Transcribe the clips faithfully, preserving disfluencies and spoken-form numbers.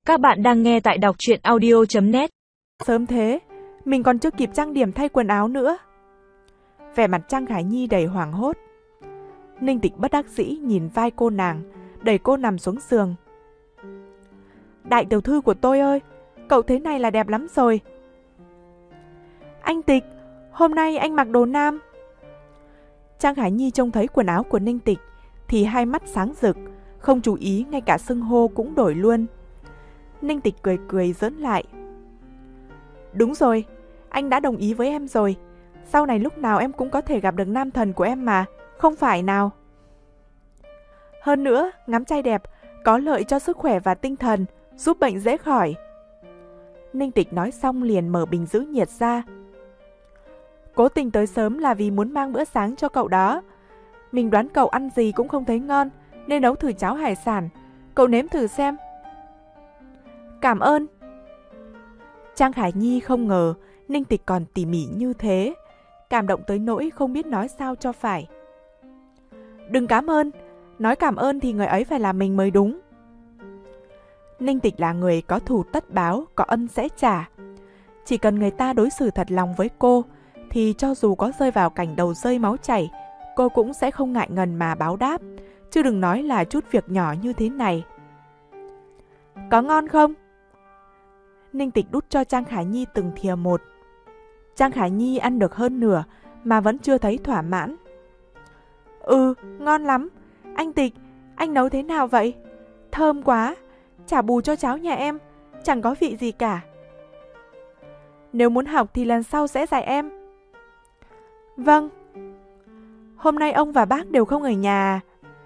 Các bạn đang nghe tại đọc truyện audio chấm net. Sớm thế, mình còn chưa kịp trang điểm thay quần áo nữa. Vẻ mặt Trang Khải Nhi đầy hoảng hốt. Ninh Tịch bất đắc dĩ nhìn vai cô nàng, đẩy cô nằm xuống giường. Đại tiểu thư của tôi ơi, cậu thế này là đẹp lắm rồi. Anh Tịch, hôm nay anh mặc đồ nam. Trang Khải Nhi trông thấy quần áo của Ninh Tịch thì hai mắt sáng rực, không chú ý ngay cả xưng hô cũng đổi luôn. Ninh Tịch cười cười giỡn lại. Đúng rồi, anh đã đồng ý với em rồi. Sau này lúc nào em cũng có thể gặp được nam thần của em mà, không phải nào? Hơn nữa, ngắm trai đẹp có lợi cho sức khỏe và tinh thần, giúp bệnh dễ khỏi. Ninh Tịch nói xong liền mở bình giữ nhiệt ra. Cố tình tới sớm là vì muốn mang bữa sáng cho cậu đó. Mình đoán cậu ăn gì cũng không thấy ngon, nên nấu thử cháo hải sản. Cậu nếm thử xem. Cảm ơn. Trang Khải Nhi không ngờ Ninh Tịch còn tỉ mỉ như thế, cảm động tới nỗi không biết nói sao cho phải. Đừng cảm ơn, nói cảm ơn thì người ấy phải là mình mới đúng. Ninh Tịch là người có thù tất báo, có ân sẽ trả. Chỉ cần người ta đối xử thật lòng với cô, thì cho dù có rơi vào cảnh đầu rơi máu chảy, cô cũng sẽ không ngại ngần mà báo đáp, chứ đừng nói là chút việc nhỏ như thế này. Có ngon không? Ninh Tịch đút cho Trang Khải Nhi từng thìa một. Trang Khải Nhi ăn được hơn nửa mà vẫn chưa thấy thỏa mãn. Ừ, ngon lắm. Anh Tịch, anh nấu thế nào vậy? Thơm quá, trả bù cho cháo nhà em, chẳng có vị gì cả. Nếu muốn học thì lần sau sẽ dạy em. Vâng. Hôm nay ông và bác đều không ở nhà.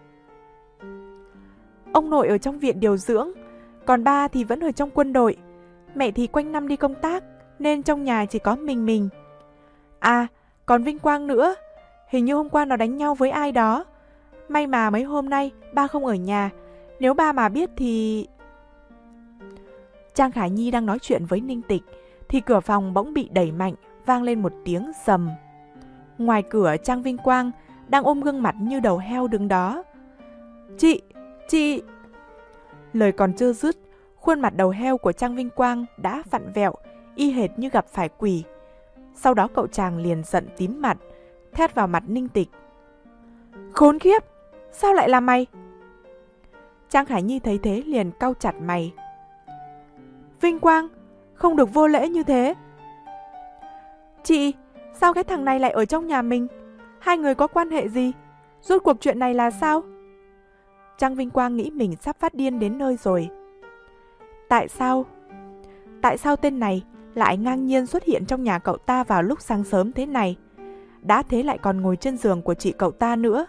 Ông nội ở trong viện điều dưỡng, còn ba thì vẫn ở trong quân đội. Mẹ thì quanh năm đi công tác, nên trong nhà chỉ có mình mình. À, còn Vinh Quang nữa. Hình như hôm qua nó đánh nhau với ai đó. May mà mấy hôm nay ba không ở nhà. Nếu ba mà biết thì... Trang Khải Nhi đang nói chuyện với Ninh Tịch thì cửa phòng bỗng bị đẩy mạnh, vang lên một tiếng rầm. Ngoài cửa Trang Vinh Quang đang ôm gương mặt như đầu heo đứng đó. Chị, chị... Lời còn chưa dứt, khuôn mặt đầu heo của Trang Vinh Quang đã vặn vẹo, y hệt như gặp phải quỷ. Sau đó cậu chàng liền giận tím mặt, thét vào mặt Ninh Tịch. Khốn khiếp, sao lại là mày? Trang Khải Nhi thấy thế liền cau chặt mày. Vinh Quang, không được vô lễ như thế. Chị, sao cái thằng này lại ở trong nhà mình? Hai người có quan hệ gì? Rốt cuộc chuyện này là sao? Trang Vinh Quang nghĩ mình sắp phát điên đến nơi rồi. Tại sao? Tại sao tên này lại ngang nhiên xuất hiện trong nhà cậu ta vào lúc sáng sớm thế này? Đã thế lại còn ngồi trên giường của chị cậu ta nữa.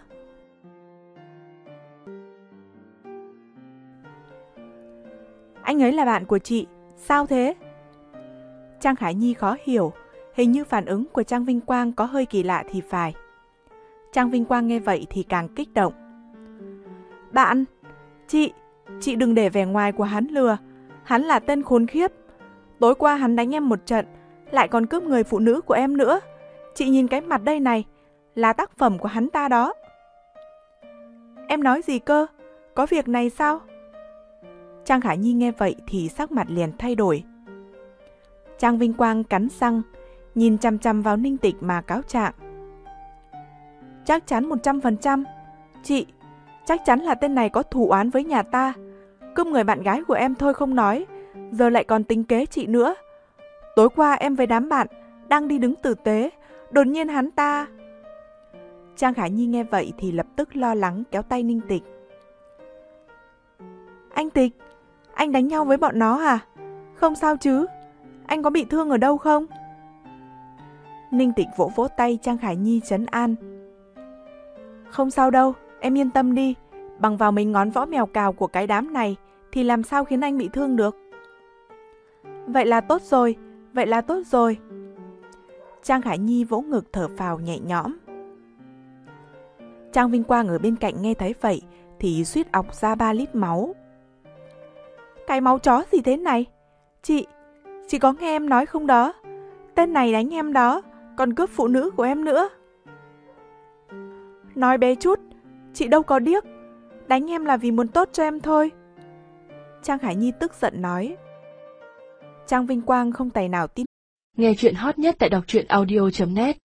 Anh ấy là bạn của chị, sao thế? Trang Khải Nhi khó hiểu, hình như phản ứng của Trang Vinh Quang có hơi kỳ lạ thì phải. Trang Vinh Quang nghe vậy thì càng kích động. Bạn, chị, chị đừng để vẻ ngoài của hắn lừa. Hắn là tên khốn khiếp. Tối qua hắn đánh em một trận, lại còn cướp người phụ nữ của em nữa. Chị nhìn cái mặt đây này, là tác phẩm của hắn ta đó. Em nói gì cơ? Có việc này sao? Trang Khải Nhi nghe vậy thì sắc mặt liền thay đổi. Trang Vinh Quang cắn răng, nhìn chằm chằm vào Ninh Tịch mà cáo trạng. Chắc chắn một trăm phần trăm. Chị, chắc chắn là tên này có thù oán với nhà ta. Cướp người bạn gái của em thôi không nói, giờ lại còn tính kế chị nữa. Tối qua em với đám bạn đang đi đứng tử tế, đột nhiên hắn ta... Trang Khải Nhi nghe vậy thì lập tức lo lắng kéo tay Ninh Tịch. Anh Tịch, anh đánh nhau với bọn nó à? Không sao chứ? Anh có bị thương ở đâu không? Ninh Tịch vỗ vỗ tay Trang Khải Nhi trấn an. Không sao đâu, em yên tâm đi. Bằng vào mấy ngón võ mèo cào của cái đám này thì làm sao khiến anh bị thương được? Vậy là tốt rồi, vậy là tốt rồi. Trang Khải Nhi vỗ ngực thở phào nhẹ nhõm. Trang Vinh Quang ở bên cạnh nghe thấy vậy thì suýt ọc ra ba lít máu. Cái máu chó gì thế này? Chị, chị có nghe em nói không đó? Tên này đánh em đó, còn cướp phụ nữ của em nữa. Nói bé chút, chị đâu có điếc. Đánh em là vì muốn tốt cho em thôi. Trang Khải Nhi tức giận nói. Trang Vinh Quang không tài nào tin. Nghe chuyện hot nhất tại đọc truyện audio chấm net